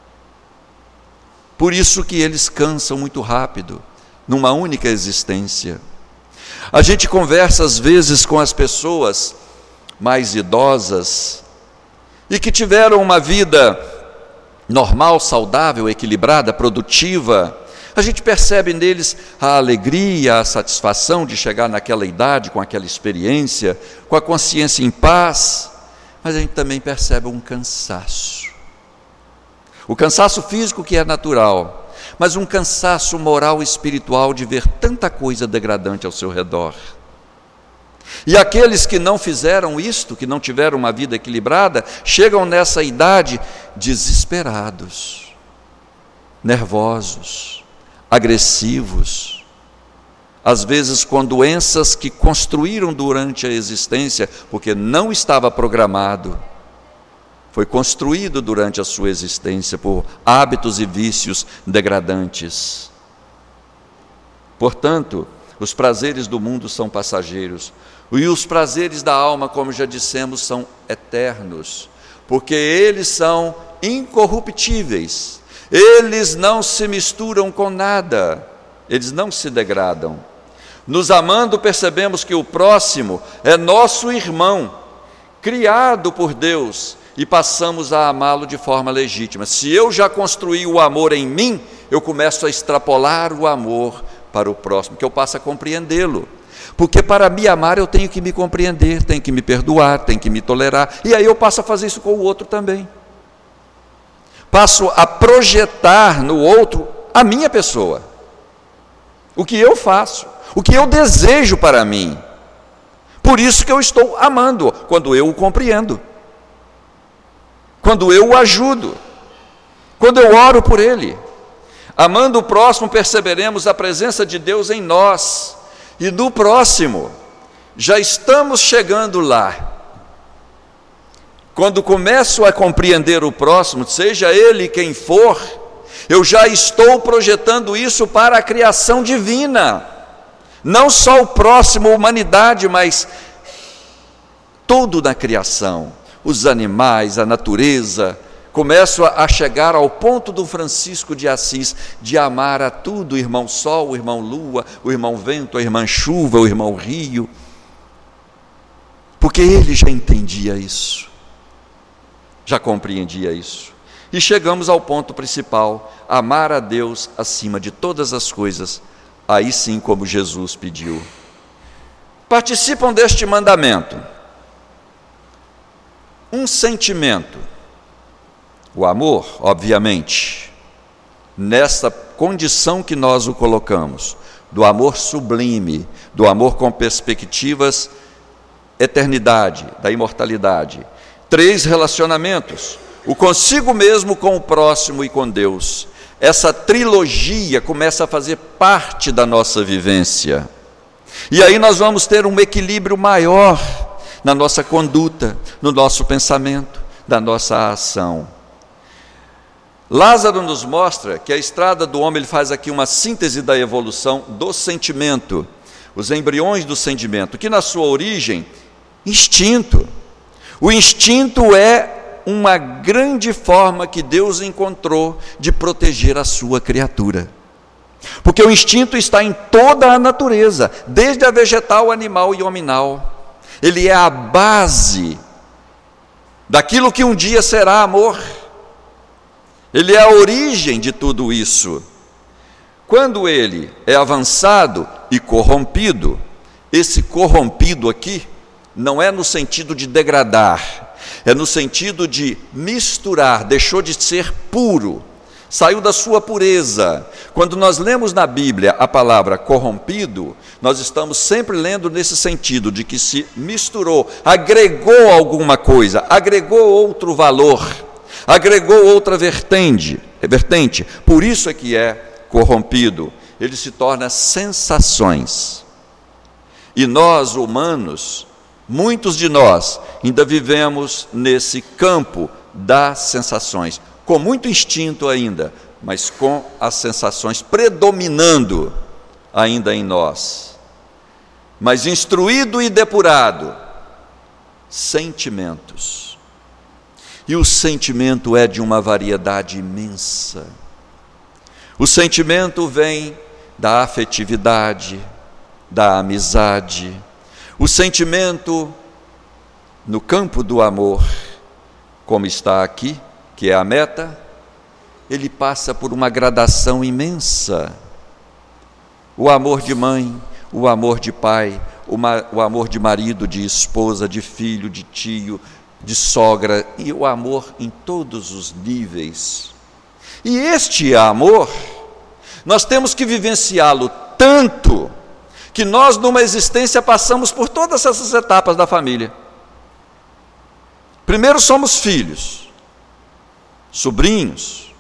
Por isso que eles cansam muito rápido, numa única existência. A gente conversa às vezes com as pessoas mais idosas e que tiveram uma vida normal, saudável, equilibrada, produtiva. A gente percebe neles a alegria, a satisfação de chegar naquela idade, com aquela experiência, com a consciência em paz, mas a gente também percebe um cansaço. O cansaço físico, que é natural, mas um cansaço moral e espiritual de ver tanta coisa degradante ao seu redor. E aqueles que não fizeram isto, que não tiveram uma vida equilibrada, chegam nessa idade desesperados, nervosos, agressivos, às vezes com doenças que construíram durante a existência, porque não estava programado, foi construído durante a sua existência por hábitos e vícios degradantes. Portanto, os prazeres do mundo são passageiros, e os prazeres da alma, como já dissemos, são eternos, porque eles são incorruptíveis. Eles não se misturam com nada, eles não se degradam. Nos amando, percebemos que o próximo é nosso irmão, criado por Deus, e passamos a amá-lo de forma legítima. Se eu já construí o amor em mim, eu começo a extrapolar o amor para o próximo, que eu passo a compreendê-lo. Porque para me amar eu tenho que me compreender, tenho que me perdoar, tenho que me tolerar, e aí eu passo a fazer isso com o outro também. Passo a projetar no outro a minha pessoa, o que eu faço, o que eu desejo para mim. Por isso que eu estou amando, quando eu o compreendo, quando eu o ajudo, quando eu oro por ele. Amando o próximo, perceberemos a presença de Deus em nós, e no próximo, já estamos chegando lá. Quando começo a compreender o próximo, seja ele quem for, eu já estou projetando isso para a criação divina. Não só o próximo, a humanidade, mas tudo na criação. Os animais, a natureza. Começo a chegar ao ponto do Francisco de Assis, de amar a tudo, o irmão sol, o irmão lua, o irmão vento, a irmã chuva, o irmão rio. Porque ele já entendia isso. Já compreendia isso. E chegamos ao ponto principal, amar a Deus acima de todas as coisas, aí sim como Jesus pediu. Participam deste mandamento um sentimento, o amor, obviamente, nessa condição que nós o colocamos, do amor sublime, do amor com perspectivas eternidade, da imortalidade. Três relacionamentos, o consigo mesmo, com o próximo e com Deus. Essa trilogia começa a fazer parte da nossa vivência. E aí nós vamos ter um equilíbrio maior na nossa conduta, no nosso pensamento, da nossa ação. Lázaro nos mostra que a estrada do homem, ele faz aqui uma síntese da evolução do sentimento, os embriões do sentimento, que na sua origem, instinto. O instinto é uma grande forma que Deus encontrou de proteger a sua criatura. Porque o instinto está em toda a natureza, desde a vegetal, animal e hominal. Ele é a base daquilo que um dia será amor. Ele é a origem de tudo isso. Quando ele é avançado e corrompido, esse corrompido aqui não é no sentido de degradar, é no sentido de misturar, deixou de ser puro, saiu da sua pureza. Quando nós lemos na Bíblia a palavra corrompido, nós estamos sempre lendo nesse sentido de que se misturou, agregou alguma coisa, agregou outro valor, agregou outra vertente, vertente. Por isso é que é corrompido. Ele se torna sensações. E nós, humanos, muitos de nós ainda vivemos nesse campo das sensações, com muito instinto ainda, mas com as sensações predominando ainda em nós. Mas instruído e depurado, sentimentos. E o sentimento é de uma variedade imensa. O sentimento vem da afetividade, da amizade. O sentimento no campo do amor, como está aqui, que é a meta, ele passa por uma gradação imensa. O amor de mãe, o amor de pai, o, ma- o amor de marido, de esposa, de filho, de tio, de sogra, e o amor em todos os níveis. E este amor, nós temos que vivenciá-lo tanto, que nós numa existência passamos por todas essas etapas da família. Primeiro somos filhos, sobrinhos,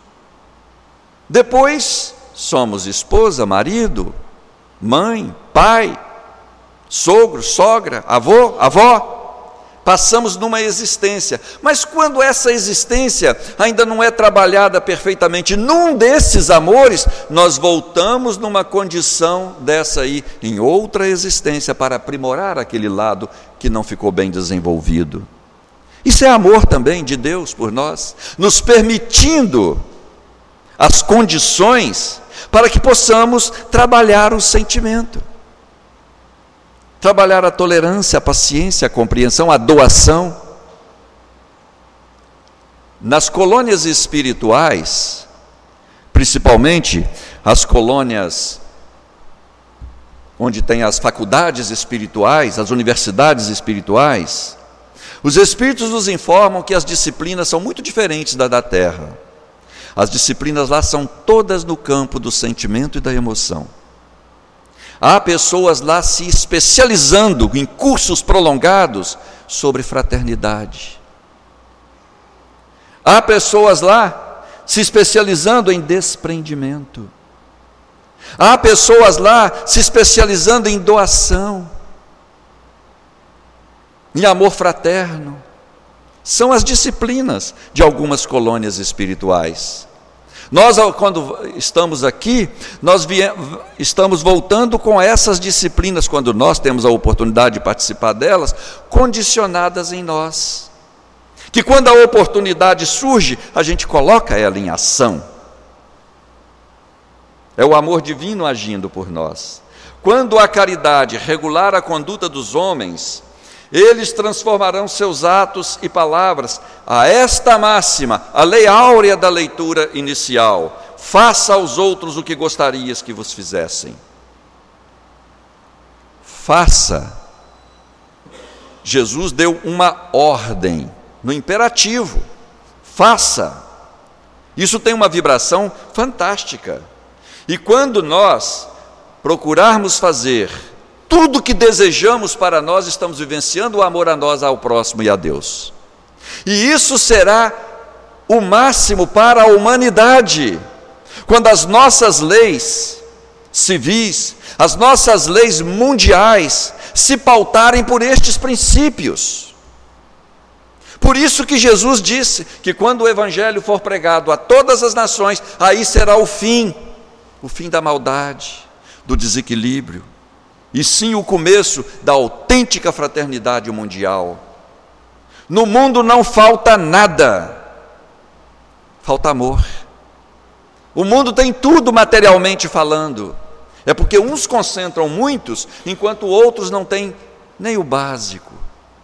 depois somos esposa, marido, mãe, pai, sogro, sogra, avô, avó. Passamos numa existência, mas quando essa existência ainda não é trabalhada perfeitamente num desses amores, nós voltamos numa condição dessa aí, em outra existência, para aprimorar aquele lado que não ficou bem desenvolvido. Isso é amor também de Deus por nós, nos permitindo as condições para que possamos trabalhar o sentimento, trabalhar a tolerância, a paciência, a compreensão, a doação. Nas colônias espirituais, principalmente as colônias onde tem as faculdades espirituais, as universidades espirituais, os espíritos nos informam que as disciplinas são muito diferentes da da Terra. As disciplinas lá são todas no campo do sentimento e da emoção. Há pessoas lá se especializando em cursos prolongados sobre fraternidade. Há pessoas lá se especializando em desprendimento. Há pessoas lá se especializando em doação, em amor fraterno. São as disciplinas de algumas colônias espirituais. Nós, quando estamos aqui, nós viemos, estamos voltando com essas disciplinas, quando nós temos a oportunidade de participar delas, condicionadas em nós. Que quando a oportunidade surge, a gente coloca ela em ação. É o amor divino agindo por nós. Quando a caridade regular a conduta dos homens, eles transformarão seus atos e palavras a esta máxima, a lei áurea da leitura inicial: faça aos outros o que gostarias que vos fizessem. Faça. Jesus deu uma ordem, no imperativo: faça. Isso tem uma vibração fantástica. E quando nós procurarmos fazer tudo o que desejamos para nós, estamos vivenciando o amor a nós, ao próximo e a Deus. E isso será o máximo para a humanidade, quando as nossas leis civis, as nossas leis mundiais se pautarem por estes princípios. Por isso que Jesus disse que quando o Evangelho for pregado a todas as nações, aí será o fim, o fim da maldade, do desequilíbrio, e sim o começo da autêntica fraternidade mundial. No mundo não falta nada, falta amor. O mundo tem tudo materialmente falando, é porque uns concentram muitos, enquanto outros não têm nem o básico.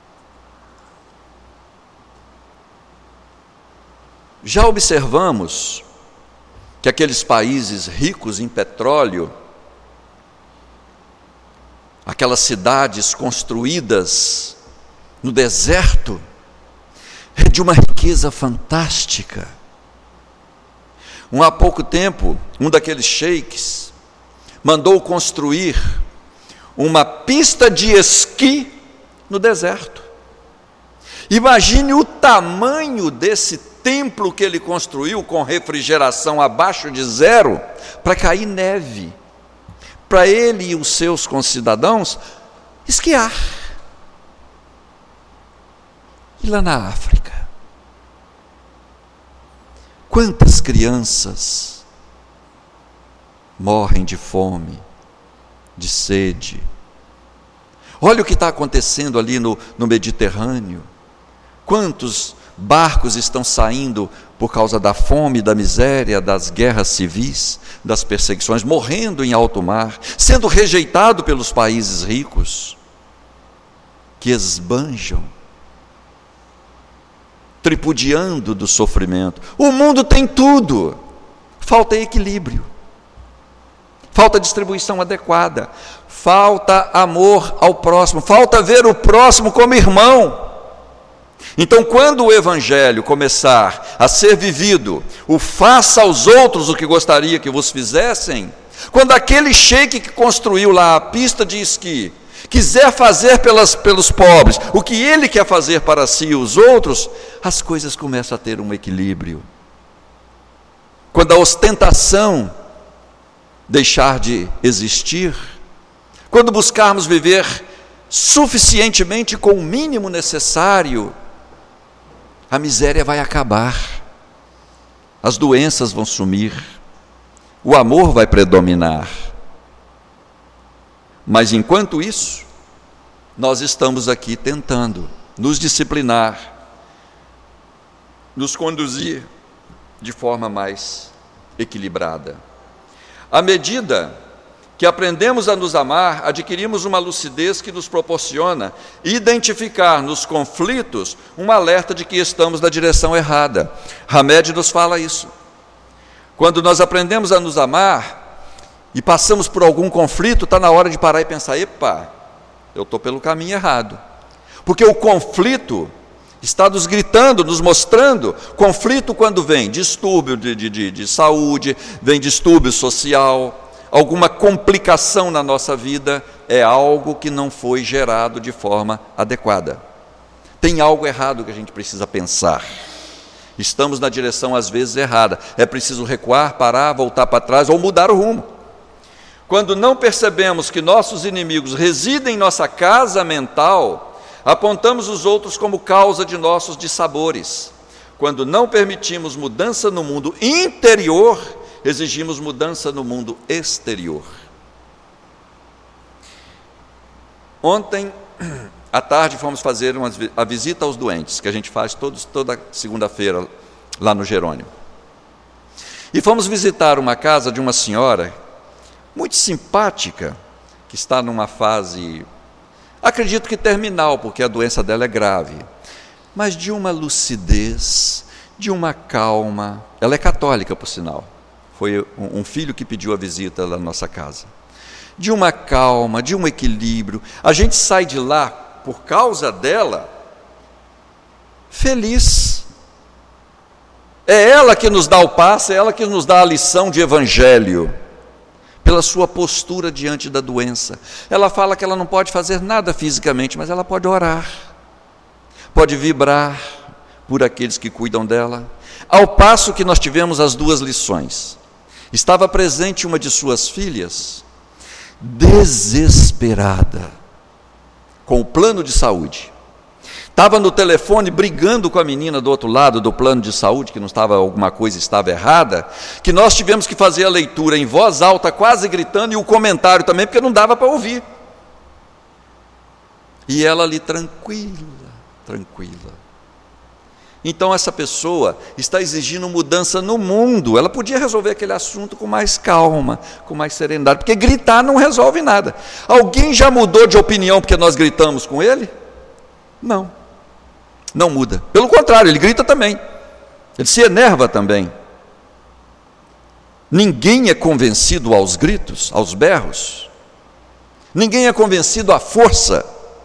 Já observamos que aqueles países ricos em petróleo, aquelas cidades construídas no deserto, é de uma riqueza fantástica. Um, há pouco tempo, um daqueles sheiks mandou construir uma pista de esqui no deserto. Imagine o tamanho desse templo que ele construiu, com refrigeração abaixo de zero, para cair neve, para ele e os seus concidadãos esquiar. E lá na África, quantas crianças morrem de fome, de sede? Olha o que está acontecendo ali no, no Mediterrâneo. Quantos barcos estão saindo por causa da fome, da miséria, das guerras civis, das perseguições, morrendo em alto mar, sendo rejeitado pelos países ricos, que esbanjam, tripudiando do sofrimento. O mundo tem tudo, falta equilíbrio, falta distribuição adequada, falta amor ao próximo, falta ver o próximo como irmão. Então, quando o Evangelho começar a ser vivido, o faça aos outros o que gostaria que vos fizessem, quando aquele sheik que construiu lá a pista de esqui quiser fazer pelas, pelos pobres o que ele quer fazer para si e os outros, as coisas começam a ter um equilíbrio. Quando a ostentação deixar de existir, quando buscarmos viver suficientemente com o mínimo necessário, a miséria vai acabar, as doenças vão sumir, o amor vai predominar. Mas enquanto isso, nós estamos aqui tentando nos disciplinar, nos conduzir de forma mais equilibrada. À medida que aprendemos a nos amar, adquirimos uma lucidez que nos proporciona identificar nos conflitos um alerta de que estamos na direção errada. Hamed nos fala isso. Quando nós aprendemos a nos amar e passamos por algum conflito, está na hora de parar e pensar: epa, eu estou pelo caminho errado. Porque o conflito está nos gritando, nos mostrando. Conflito quando vem distúrbio de, de, de, de saúde, vem distúrbio social, alguma complicação na nossa vida, é algo que não foi gerado de forma adequada. Tem algo errado que a gente precisa pensar. Estamos na direção às vezes errada. É preciso recuar, parar, voltar para trás ou mudar o rumo. Quando não percebemos que nossos inimigos residem em nossa casa mental, apontamos os outros como causa de nossos dissabores. Quando não permitimos mudança no mundo interior, exigimos mudança no mundo exterior. Ontem à tarde fomos fazer uma, a visita aos doentes, que a gente faz todos, toda segunda-feira lá no Jerônimo. E fomos visitar uma casa de uma senhora muito simpática, que está numa fase, acredito que terminal, porque a doença dela é grave, mas de uma lucidez, de uma calma. Ela é católica, por sinal. Foi um filho que pediu a visita lá na nossa casa. De uma calma, de um equilíbrio. A gente sai de lá, por causa dela, feliz. É ela que nos dá o passe, é ela que nos dá a lição de evangelho, pela sua postura diante da doença. Ela fala que ela não pode fazer nada fisicamente, mas ela pode orar, pode vibrar por aqueles que cuidam dela. Ao passo que nós tivemos as duas lições. Estava presente uma de suas filhas, desesperada, com o plano de saúde. Estava no telefone brigando com a menina do outro lado do plano de saúde, que não estava, alguma coisa estava errada, que nós tivemos que fazer a leitura em voz alta, quase gritando, e o comentário também, porque não dava para ouvir. E ela ali tranquila, tranquila. Então essa pessoa está exigindo mudança no mundo. Ela podia resolver aquele assunto com mais calma, com mais serenidade, porque gritar não resolve nada. Alguém já mudou de opinião porque nós gritamos com ele? Não, não muda. Pelo contrário, ele grita também. Ele se enerva também. Ninguém é convencido aos gritos, aos berros. Ninguém é convencido à força.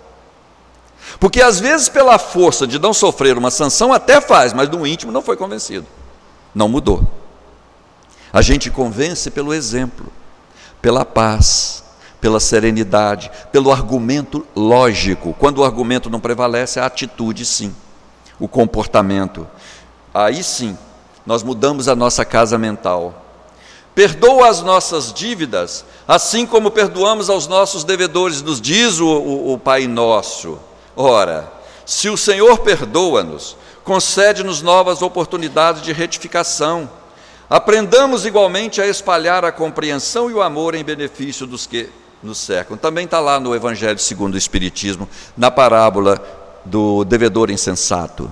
Porque às vezes pela força de não sofrer uma sanção até faz, mas no íntimo não foi convencido, não mudou. A gente convence pelo exemplo, pela paz, pela serenidade, pelo argumento lógico. Quando o argumento não prevalece, a atitude sim, o comportamento. Aí sim, nós mudamos a nossa casa mental. Perdoa as nossas dívidas, assim como perdoamos aos nossos devedores, nos diz o, o, o Pai Nosso. Ora, se o Senhor perdoa-nos, concede-nos novas oportunidades de retificação. Aprendamos igualmente a espalhar a compreensão e o amor em benefício dos que nos cercam. Também está lá no Evangelho segundo o Espiritismo, na parábola do devedor insensato.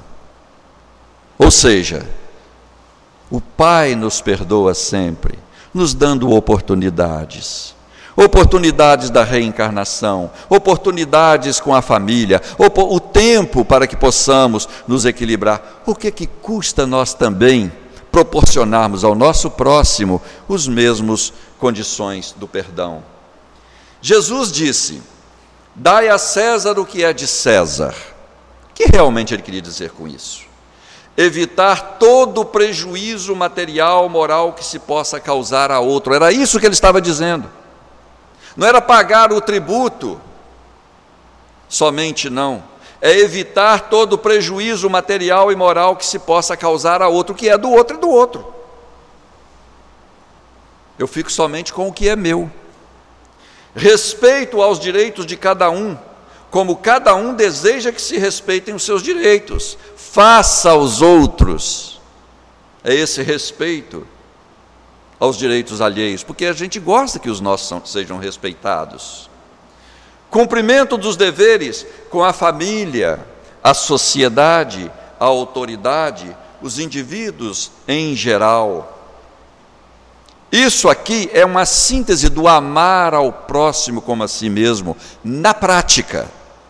Ou seja, o Pai nos perdoa sempre, nos dando oportunidades. Oportunidades da reencarnação, oportunidades com a família, o tempo para que possamos nos equilibrar. O que que custa nós também proporcionarmos ao nosso próximo os mesmos condições do perdão? Jesus disse: dai a César o que é de César. O que realmente ele queria dizer com isso? Evitar todo prejuízo material, moral que se possa causar a outro. Era isso que ele estava dizendo. Não era pagar o tributo somente, não. É evitar todo prejuízo material e moral que se possa causar a outro, que é do outro e do outro. Eu fico somente com o que é meu. Respeito aos direitos de cada um, como cada um deseja que se respeitem os seus direitos. Faça aos outros. É esse respeito aos direitos alheios, porque a gente gosta que os nossos são, sejam respeitados. Cumprimento dos deveres com a família, a sociedade, a autoridade, os indivíduos em geral. Isso aqui é uma síntese do amar ao próximo como a si mesmo, na prática,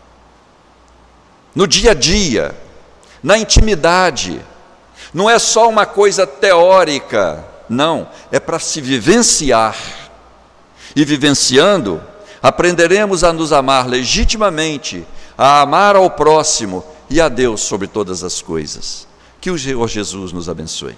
no dia a dia, na intimidade. Não é só uma coisa teórica, não, é para se vivenciar. E vivenciando, aprenderemos a nos amar legitimamente, a amar ao próximo e a Deus sobre todas as coisas. Que o Senhor Jesus nos abençoe.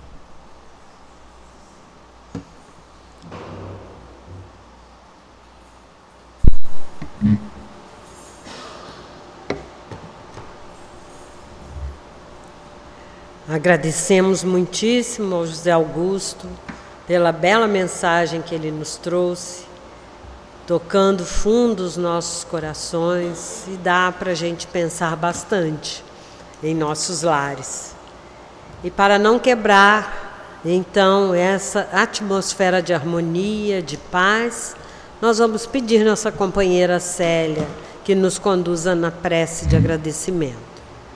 Agradecemos muitíssimo ao José Augusto pela bela mensagem que ele nos trouxe, tocando fundo os nossos corações, e dá para a gente pensar bastante em nossos lares. E para não quebrar, então, essa atmosfera de harmonia, de paz, nós vamos pedir nossa companheira Célia que nos conduza na prece de agradecimento.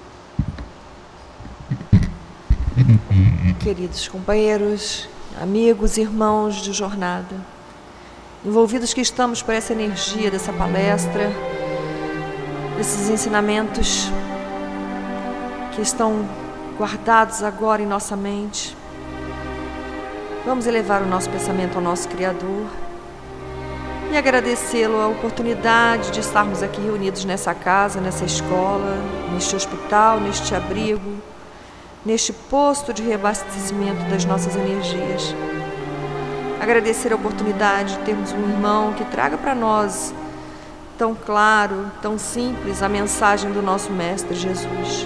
Queridos companheiros, amigos, irmãos de jornada, envolvidos que estamos por essa energia dessa palestra, desses ensinamentos que estão guardados agora em nossa mente, vamos elevar o nosso pensamento ao nosso Criador e agradecê-lo a oportunidade de estarmos aqui reunidos nessa casa, nessa escola, neste hospital, neste abrigo, neste posto de reabastecimento das nossas energias. Agradecer a oportunidade de termos um irmão que traga para nós, tão claro, tão simples, a mensagem do nosso Mestre Jesus.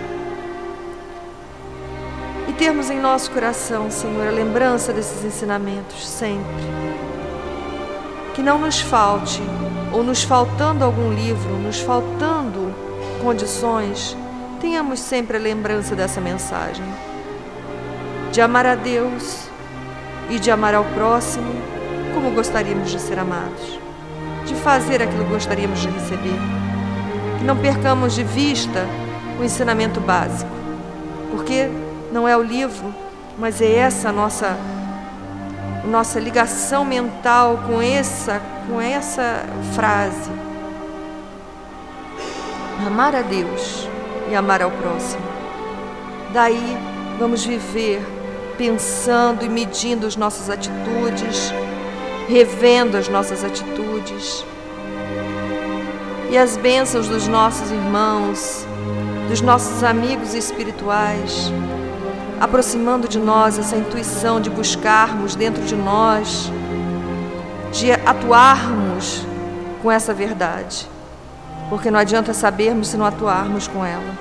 E termos em nosso coração, Senhor, a lembrança desses ensinamentos sempre. Que não nos falte, ou nos faltando algum livro, nos faltando condições, tenhamos sempre a lembrança dessa mensagem, de amar a Deus e de amar ao próximo como gostaríamos de ser amados, de fazer aquilo que gostaríamos de receber. Que não percamos de vista o ensinamento básico, porque não é o livro, mas é essa a nossa, nossa ligação mental com essa, com essa frase. Amar a Deus e amar ao próximo. Daí vamos viver pensando e medindo as nossas atitudes, revendo as nossas atitudes. E as bênçãos dos nossos irmãos, dos nossos amigos espirituais, aproximando de nós essa intuição de buscarmos dentro de nós, de atuarmos com essa verdade. Porque não adianta sabermos se não atuarmos com ela.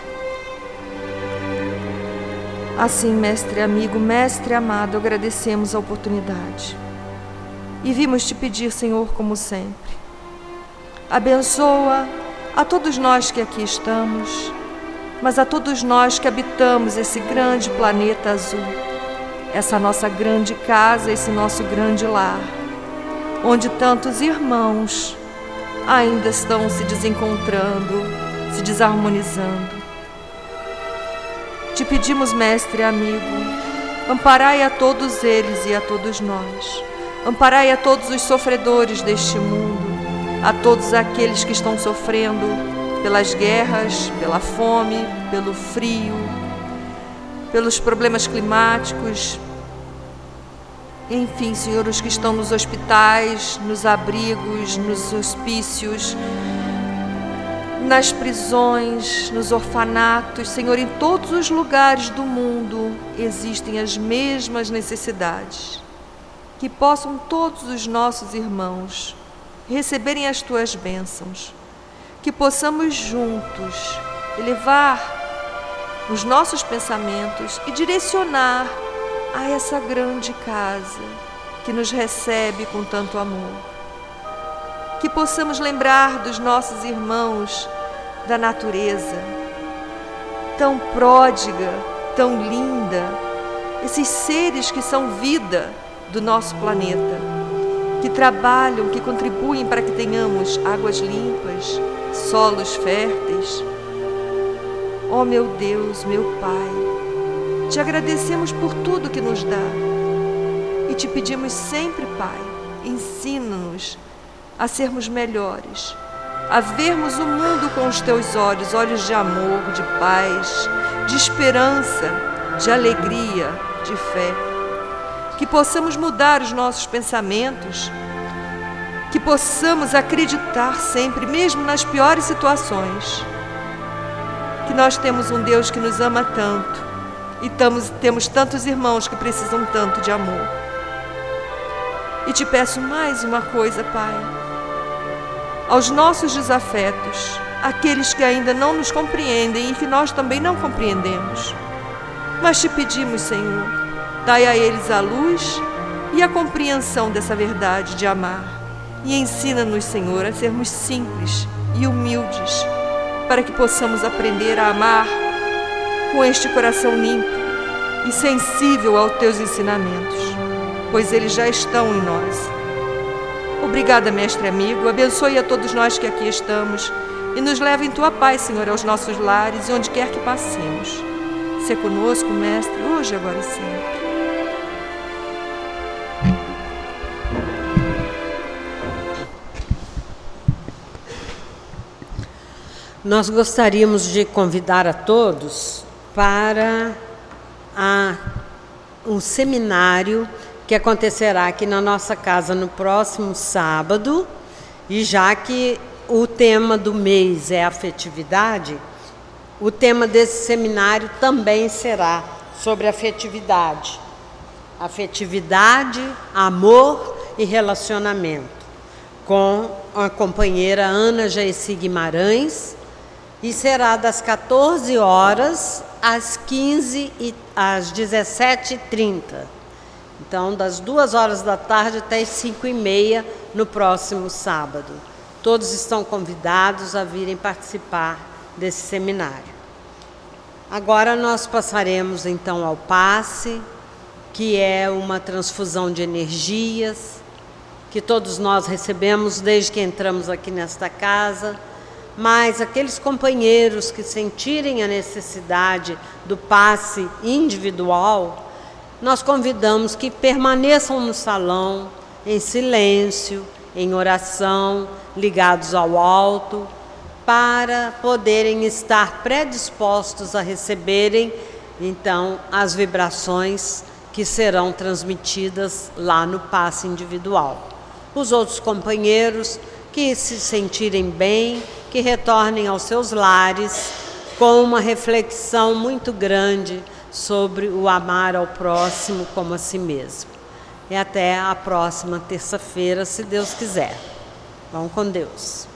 Assim, mestre amigo, mestre amado, agradecemos a oportunidade. E vimos te pedir, Senhor, como sempre, abençoa a todos nós que aqui estamos, mas a todos nós que habitamos esse grande planeta azul, essa nossa grande casa, esse nosso grande lar, onde tantos irmãos ainda estão se desencontrando, se desarmonizando. Te pedimos, mestre amigo, amparai a todos eles e a todos nós. Amparai a todos os sofredores deste mundo, a todos aqueles que estão sofrendo pelas guerras, pela fome, pelo frio, pelos problemas climáticos. Enfim, Senhor, os que estão nos hospitais, nos abrigos, nos hospícios, nas prisões, nos orfanatos, Senhor, em todos os lugares do mundo existem as mesmas necessidades. Que possam todos os nossos irmãos receberem as tuas bênçãos. Que possamos juntos elevar os nossos pensamentos e direcionar a essa grande casa que nos recebe com tanto amor. Que possamos lembrar dos nossos irmãos da natureza, tão pródiga, tão linda, esses seres que são vida do nosso planeta, que trabalham, que contribuem para que tenhamos águas limpas, solos férteis. Ó meu Deus, meu Pai, Te agradecemos por tudo que nos dá e te pedimos sempre, Pai, ensina-nos a sermos melhores, a vermos o mundo com os teus olhos, olhos de amor, de paz, de esperança, de alegria, de fé. Que possamos mudar os nossos pensamentos, que possamos acreditar sempre, mesmo nas piores situações, que nós temos um Deus que nos ama tanto e tamos, temos tantos irmãos que precisam tanto de amor. E te peço mais uma coisa, Pai, aos nossos desafetos, aqueles que ainda não nos compreendem e que nós também não compreendemos, mas te pedimos, Senhor, dai a eles a luz e a compreensão dessa verdade de amar. E ensina-nos, Senhor, a sermos simples e humildes, para que possamos aprender a amar com este coração limpo e sensível aos teus ensinamentos, pois eles já estão em nós. Obrigada, mestre amigo, abençoe a todos nós que aqui estamos e nos leve em tua paz, Senhor, aos nossos lares e onde quer que passemos. Sê conosco, mestre, hoje, agora e sempre.
Nós gostaríamos de convidar a todos para a, um seminário que acontecerá aqui na nossa casa no próximo sábado. E já que o tema do mês é afetividade, o tema desse seminário também será sobre afetividade. Afetividade, amor e relacionamento, com a companheira Ana Jaeci Guimarães, e será das quatorze horas às quinze e às dezessete e trinta. Então, das duas horas da tarde até as cinco e meia no próximo sábado. Todos estão convidados a virem participar desse seminário. Agora nós passaremos então ao passe, que é uma transfusão de energias, que todos nós recebemos desde que entramos aqui nesta casa, mas aqueles companheiros que sentirem a necessidade do passe individual, nós convidamos que permaneçam no salão, em silêncio, em oração, ligados ao alto, para poderem estar predispostos a receberem, então, as vibrações que serão transmitidas lá no passe individual. Os outros companheiros que se sentirem bem, que retornem aos seus lares com uma reflexão muito grande sobre o amar ao próximo como a si mesmo. E até a próxima terça-feira, se Deus quiser. Vão com Deus.